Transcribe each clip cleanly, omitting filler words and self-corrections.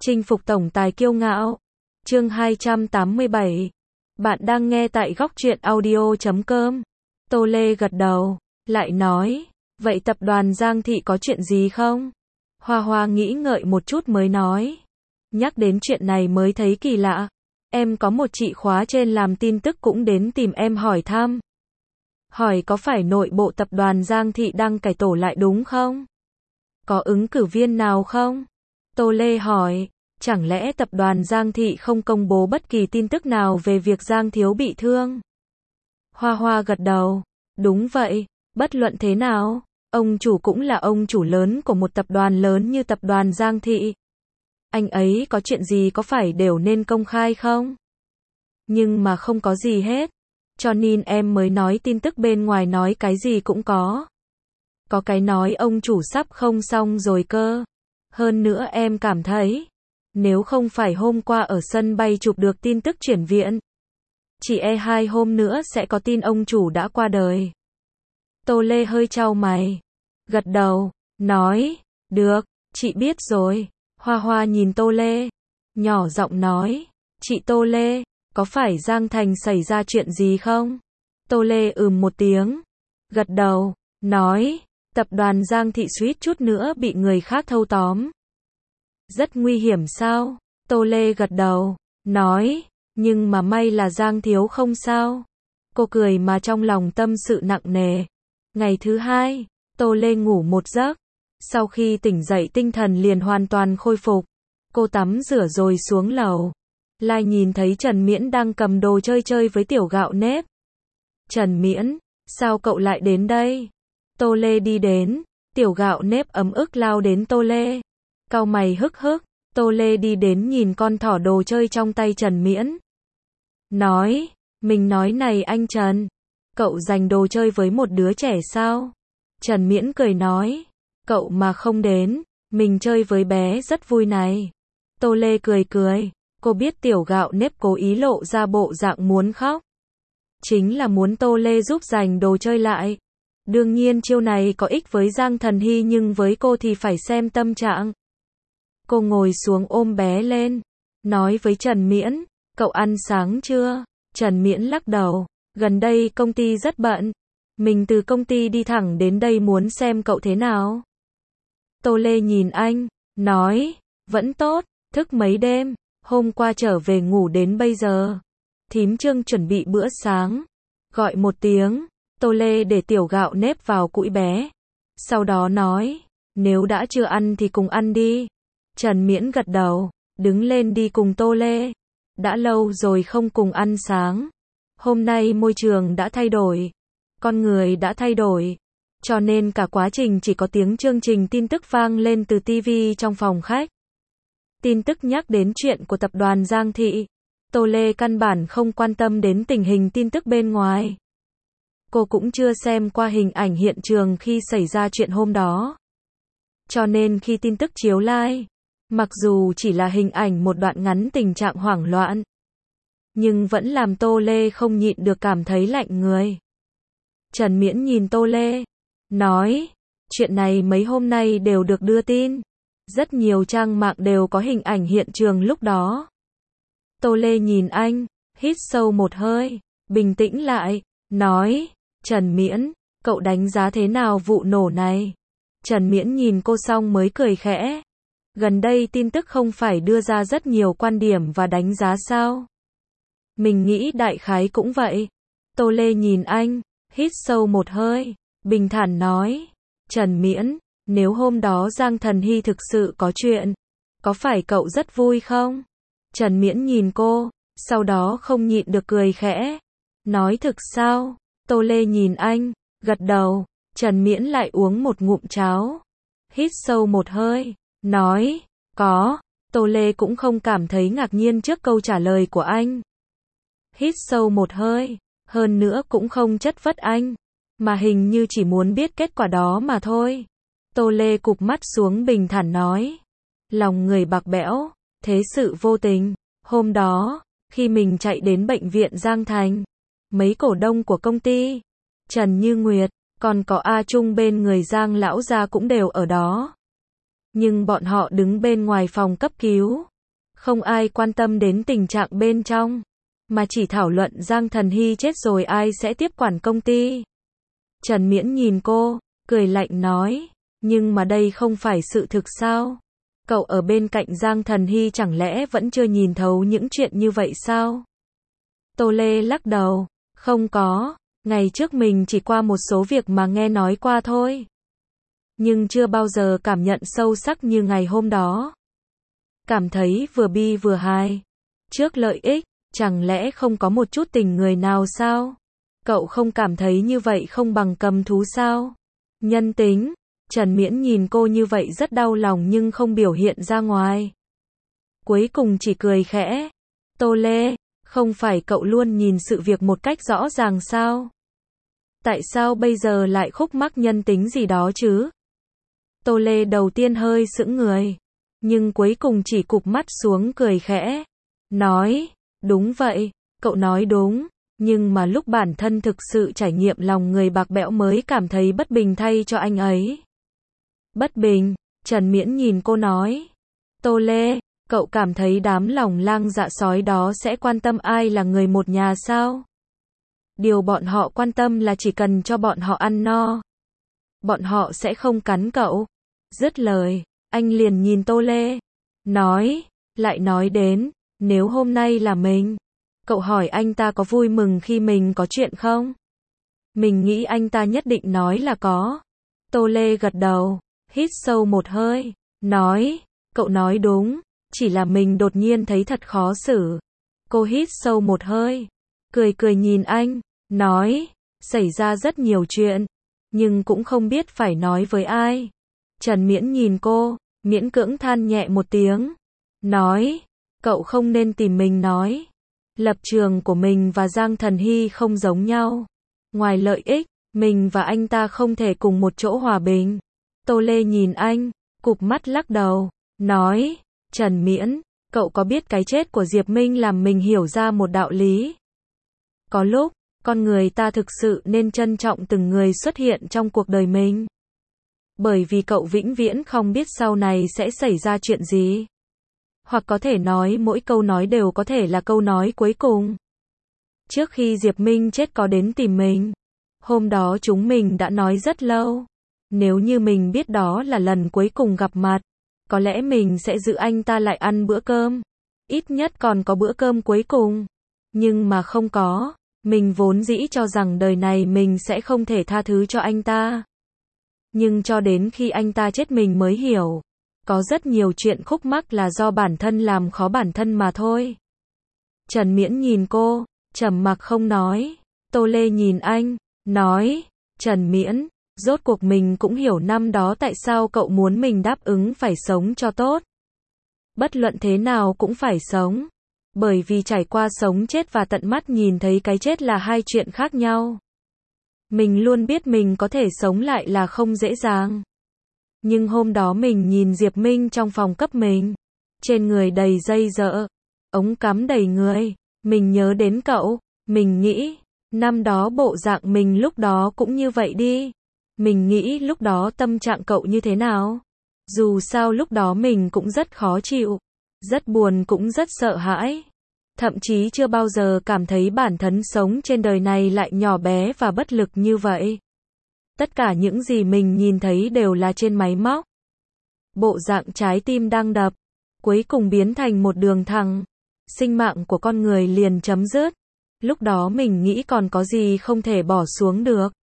Chinh phục tổng tài kiêu ngạo. Chương 287. Bạn đang nghe tại góc truyện audio.com. Tô Lê gật đầu, lại nói, vậy tập đoàn Giang Thị có chuyện gì không? Hoa Hoa nghĩ ngợi một chút mới nói. Nhắc đến chuyện này mới thấy kỳ lạ. Em có một chị khóa trên làm tin tức cũng đến tìm em hỏi thăm. Hỏi có phải nội bộ tập đoàn Giang Thị đang cải tổ lại đúng không? Có ứng cử viên nào không? Tô Lê hỏi, chẳng lẽ tập đoàn Giang Thị không công bố bất kỳ tin tức nào về việc Giang Thiếu bị thương? Hoa Hoa gật đầu, đúng vậy, bất luận thế nào, ông chủ cũng là ông chủ lớn của một tập đoàn lớn như tập đoàn Giang Thị. Anh ấy có chuyện gì có phải đều nên công khai không? Nhưng mà không có gì hết, cho nên em mới nói tin tức bên ngoài nói cái gì cũng có. Có cái nói ông chủ sắp không xong rồi cơ. Hơn nữa em cảm thấy, nếu không phải hôm qua ở sân bay chụp được tin tức chuyển viện, chỉ 2 hôm nữa sẽ có tin ông chủ đã qua đời. Tô Lê hơi chau mày, gật đầu, nói, được, chị biết rồi. Hoa Hoa nhìn Tô Lê, nhỏ giọng nói, chị Tô Lê, có phải Giang Thành xảy ra chuyện gì không? Tô Lê một tiếng, gật đầu, nói, tập đoàn Giang Thị suýt chút nữa bị người khác thâu tóm. Rất nguy hiểm sao? Tô Lê gật đầu, nói, nhưng mà may là Giang Thiếu không sao. Cô cười mà trong lòng tâm sự nặng nề. Ngày thứ hai, Tô Lê ngủ một giấc. Sau khi tỉnh dậy tinh thần liền hoàn toàn khôi phục. Cô tắm rửa rồi xuống lầu. Lại nhìn thấy Trần Miễn đang cầm đồ chơi chơi với tiểu gạo nếp. Trần Miễn, sao cậu lại đến đây? Tô Lê đi đến, tiểu gạo nếp ấm ức lao đến Tô Lê. Cau mày hức hức, Tô Lê đi đến nhìn con thỏ đồ chơi trong tay Trần Miễn. Nói, mình nói này anh Trần, cậu giành đồ chơi với một đứa trẻ sao? Trần Miễn cười nói, cậu mà không đến, mình chơi với bé rất vui này. Tô Lê cười cười, cô biết tiểu gạo nếp cố ý lộ ra bộ dạng muốn khóc. Chính là muốn Tô Lê giúp giành đồ chơi lại. Đương nhiên chiêu này có ích với Giang Thần Hy nhưng với cô thì phải xem tâm trạng. Cô ngồi xuống ôm bé lên, nói với Trần Miễn, cậu ăn sáng chưa? Trần Miễn lắc đầu, gần đây công ty rất bận. Mình từ công ty đi thẳng đến đây muốn xem cậu thế nào. Tô Lê nhìn anh, nói, vẫn tốt, thức mấy đêm, hôm qua trở về ngủ đến bây giờ. Thím Trương chuẩn bị bữa sáng, gọi một tiếng, Tô Lê để tiểu gạo nếp vào cũi bé. Sau đó nói, nếu đã chưa ăn thì cùng ăn đi. Trần Miễn gật đầu, đứng lên đi cùng Tô Lê. Đã lâu rồi không cùng ăn sáng. Hôm nay môi trường đã thay đổi, con người đã thay đổi, cho nên cả quá trình chỉ có tiếng chương trình tin tức vang lên từ TV trong phòng khách. Tin tức nhắc đến chuyện của tập đoàn Giang Thị. Tô Lê căn bản không quan tâm đến tình hình tin tức bên ngoài. Cô cũng chưa xem qua hình ảnh hiện trường khi xảy ra chuyện hôm đó. Cho nên khi tin tức chiếu live, mặc dù chỉ là hình ảnh một đoạn ngắn tình trạng hoảng loạn, nhưng vẫn làm Tô Lê không nhịn được cảm thấy lạnh người. Trần Miễn nhìn Tô Lê, nói, chuyện này mấy hôm nay đều được đưa tin. Rất nhiều trang mạng đều có hình ảnh hiện trường lúc đó. Tô Lê nhìn anh, hít sâu một hơi, bình tĩnh lại, nói, Trần Miễn, cậu đánh giá thế nào vụ nổ này? Trần Miễn nhìn cô xong mới cười khẽ. Gần đây tin tức không phải đưa ra rất nhiều quan điểm và đánh giá sao? Mình nghĩ đại khái cũng vậy. Tô Lê nhìn anh, hít sâu một hơi, bình thản nói, Trần Miễn, nếu hôm đó Giang Thần Hy thực sự có chuyện, có phải cậu rất vui không? Trần Miễn nhìn cô, sau đó không nhịn được cười khẽ. Nói thực sao? Tô Lê nhìn anh, gật đầu. Trần Miễn lại uống một ngụm cháo. Hít sâu một hơi, nói, có. Tô Lê cũng không cảm thấy ngạc nhiên trước câu trả lời của anh. Hít sâu một hơi, hơn nữa cũng không chất vấn anh, mà hình như chỉ muốn biết kết quả đó mà thôi. Tô Lê cụp mắt xuống bình thản nói, lòng người bạc bẽo, thế sự vô tình. Hôm đó, khi mình chạy đến bệnh viện Giang Thành, mấy cổ đông của công ty, Trần Như Nguyệt, còn có A Trung bên người Giang lão gia cũng đều ở đó. Nhưng bọn họ đứng bên ngoài phòng cấp cứu, Không ai quan tâm đến tình trạng bên trong, mà chỉ thảo luận Giang Thần Hy chết rồi ai sẽ tiếp quản công ty. Trần Miễn nhìn cô, cười lạnh nói, nhưng mà đây không phải sự thực sao? Cậu ở bên cạnh Giang Thần Hy chẳng lẽ vẫn chưa nhìn thấu những chuyện như vậy sao? Tô Lê lắc đầu, không có, ngày trước mình chỉ qua một số việc mà nghe nói qua thôi. Nhưng chưa bao giờ cảm nhận sâu sắc như ngày hôm đó. Cảm thấy vừa bi vừa hài. Trước lợi ích, chẳng lẽ không có một chút tình người nào sao? Cậu không cảm thấy như vậy không bằng cầm thú sao? Nhân tính. Trần Miễn nhìn cô như vậy rất đau lòng nhưng không biểu hiện ra ngoài. Cuối cùng chỉ cười khẽ. Tô Lê, không phải cậu luôn nhìn sự việc một cách rõ ràng sao? Tại sao bây giờ lại khúc mắc nhân tính gì đó chứ? Tô Lê đầu tiên hơi sững người, nhưng cuối cùng chỉ cụp mắt xuống cười khẽ. Nói, đúng vậy, cậu nói đúng, nhưng mà lúc bản thân thực sự trải nghiệm lòng người bạc bẽo mới cảm thấy bất bình thay cho anh ấy. Bất bình, Trần Miễn nhìn cô nói. Tô Lê, cậu cảm thấy đám lòng lang dạ sói đó sẽ quan tâm ai là người một nhà sao? Điều bọn họ quan tâm là chỉ cần cho bọn họ ăn no. Bọn họ sẽ không cắn cậu. Dứt lời, anh liền nhìn Tô Lê. Nói, lại nói đến, nếu hôm nay là mình. Cậu hỏi anh ta có vui mừng khi mình có chuyện không? Mình nghĩ anh ta nhất định nói là có. Tô Lê gật đầu, hít sâu một hơi, nói, cậu nói đúng, chỉ là mình đột nhiên thấy thật khó xử. Cô hít sâu một hơi, cười cười nhìn anh, nói, xảy ra rất nhiều chuyện, nhưng cũng không biết phải nói với ai. Trần Miễn nhìn cô, miễn cưỡng than nhẹ một tiếng, nói, cậu không nên tìm mình nói. Lập trường của mình và Giang Thần Hy không giống nhau. Ngoài lợi ích, mình và anh ta không thể cùng một chỗ hòa bình. Tô Lê nhìn anh, cụp mắt lắc đầu, nói, Trần Miễn, cậu có biết cái chết của Diệp Minh làm mình hiểu ra một đạo lý? Có lúc, con người ta thực sự nên trân trọng từng người xuất hiện trong cuộc đời mình. Bởi vì cậu vĩnh viễn không biết sau này sẽ xảy ra chuyện gì. Hoặc có thể nói mỗi câu nói đều có thể là câu nói cuối cùng. Trước khi Diệp Minh chết có đến tìm mình. Hôm đó chúng mình đã nói rất lâu. Nếu như mình biết đó là lần cuối cùng gặp mặt, có lẽ mình sẽ giữ anh ta lại ăn bữa cơm. Ít nhất còn có bữa cơm cuối cùng. Nhưng mà không có. Mình vốn dĩ cho rằng đời này mình sẽ không thể tha thứ cho anh ta. Nhưng cho đến khi anh ta chết mình mới hiểu. Có rất nhiều chuyện khúc mắc là do bản thân làm khó bản thân mà thôi. Trần Miễn nhìn cô, trầm mặc không nói. Tô Lê nhìn anh, nói, Trần Miễn, rốt cuộc mình cũng hiểu năm đó tại sao cậu muốn mình đáp ứng phải sống cho tốt. Bất luận thế nào cũng phải sống. Bởi vì trải qua sống chết và tận mắt nhìn thấy cái chết là hai chuyện khác nhau. Mình luôn biết mình có thể sống lại là không dễ dàng. Nhưng hôm đó mình nhìn Diệp Minh trong phòng cấp mình. Trên người đầy dây dợ. Ống cắm đầy người. Mình nhớ đến cậu. Mình nghĩ, năm đó bộ dạng mình lúc đó cũng như vậy đi. Mình nghĩ lúc đó tâm trạng cậu như thế nào? Dù sao lúc đó mình cũng rất khó chịu. Rất buồn cũng rất sợ hãi. Thậm chí chưa bao giờ cảm thấy bản thân sống trên đời này lại nhỏ bé và bất lực như vậy. Tất cả những gì mình nhìn thấy đều là trên máy móc. Bộ dạng trái tim đang đập, cuối cùng biến thành một đường thẳng. Sinh mạng của con người liền chấm dứt. Lúc đó mình nghĩ còn có gì không thể bỏ xuống được.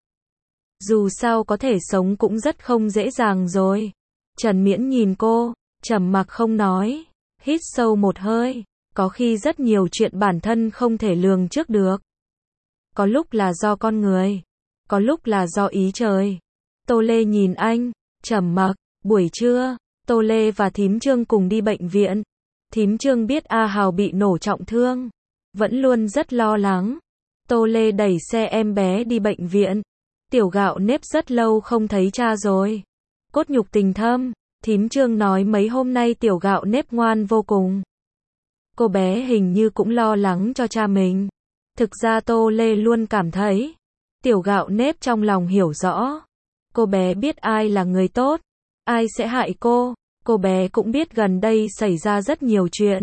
Dù sao có thể sống cũng rất không dễ dàng rồi. Trần Miễn nhìn cô, trầm mặc không nói, hít sâu một hơi. Có khi rất nhiều chuyện bản thân không thể lường trước được. Có lúc là do con người. Có lúc là do ý trời. Tô Lê nhìn anh, trầm mặc. Buổi trưa, Tô Lê và Thím Trương cùng đi bệnh viện. Thím Trương biết A Hào bị nổ trọng thương, vẫn luôn rất lo lắng. Tô Lê đẩy xe em bé đi bệnh viện. Tiểu Gạo Nếp rất lâu không thấy cha rồi. Cốt nhục tình thâm. Thím Trương nói mấy hôm nay Tiểu Gạo Nếp ngoan vô cùng. Cô bé hình như cũng lo lắng cho cha mình. Thực ra Tô Lê luôn cảm thấy Tiểu Gạo Nếp trong lòng hiểu rõ. Cô bé biết ai là người tốt, ai sẽ hại cô. Cô bé cũng biết gần đây xảy ra rất nhiều chuyện.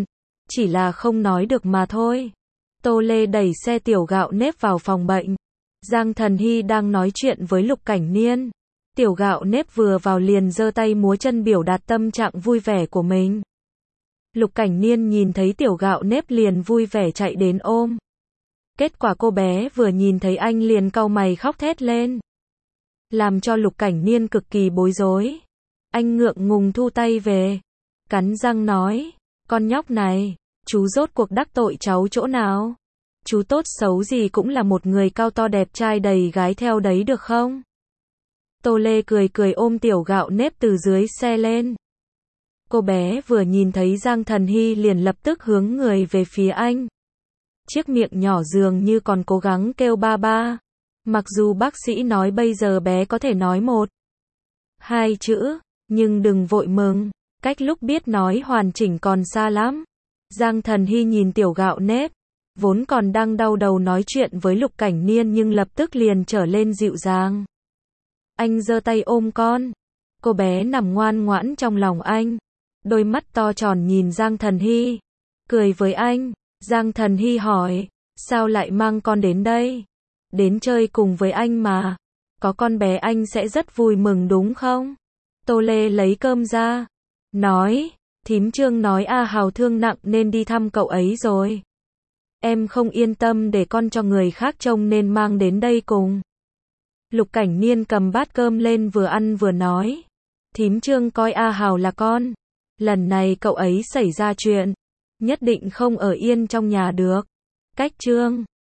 chỉ là không nói được mà thôi. Tô Lê đẩy xe tiểu gạo nếp vào phòng bệnh. Giang Thần Hy đang nói chuyện với Lục Cảnh Niên. Tiểu gạo nếp vừa vào liền giơ tay múa chân biểu đạt tâm trạng vui vẻ của mình. Lục Cảnh Niên nhìn thấy tiểu gạo nếp liền vui vẻ chạy đến ôm. Kết quả cô bé vừa nhìn thấy anh liền cau mày khóc thét lên. Làm cho Lục Cảnh Niên cực kỳ bối rối. Anh ngượng ngùng thu tay về. Cắn răng nói, con nhóc này, chú rốt cuộc đắc tội cháu chỗ nào? Chú tốt xấu gì cũng là một người cao to đẹp trai đầy gái theo đấy được không? Tô Lê cười cười ôm tiểu gạo nếp từ dưới xe lên. Cô bé vừa nhìn thấy Giang Thần Hy liền lập tức hướng người về phía anh. Chiếc miệng nhỏ dường như còn cố gắng kêu ba ba. Mặc dù bác sĩ nói bây giờ bé có thể nói 1, 2 chữ, nhưng đừng vội mừng, cách lúc biết nói hoàn chỉnh còn xa lắm. Giang Thần Hy nhìn tiểu gạo nếp, vốn còn đang đau đầu nói chuyện với Lục Cảnh Niên nhưng lập tức liền trở lên dịu dàng. Anh giơ tay ôm con. Cô bé nằm ngoan ngoãn trong lòng anh. Đôi mắt to tròn nhìn Giang Thần Hy. Cười với anh. Giang Thần Hy hỏi, sao lại mang con đến đây? Đến chơi cùng với anh mà. Có con bé anh sẽ rất vui mừng đúng không? Tô Lê lấy cơm ra. Nói, thím Trương nói A Hào thương nặng nên đi thăm cậu ấy rồi. Em không yên tâm để con cho người khác trông nên mang đến đây cùng. Lục Cảnh Niên cầm bát cơm lên vừa ăn vừa nói. Thím Trương coi A Hào là con. Lần này cậu ấy xảy ra chuyện. Nhất định không ở yên trong nhà được. Cách Trương.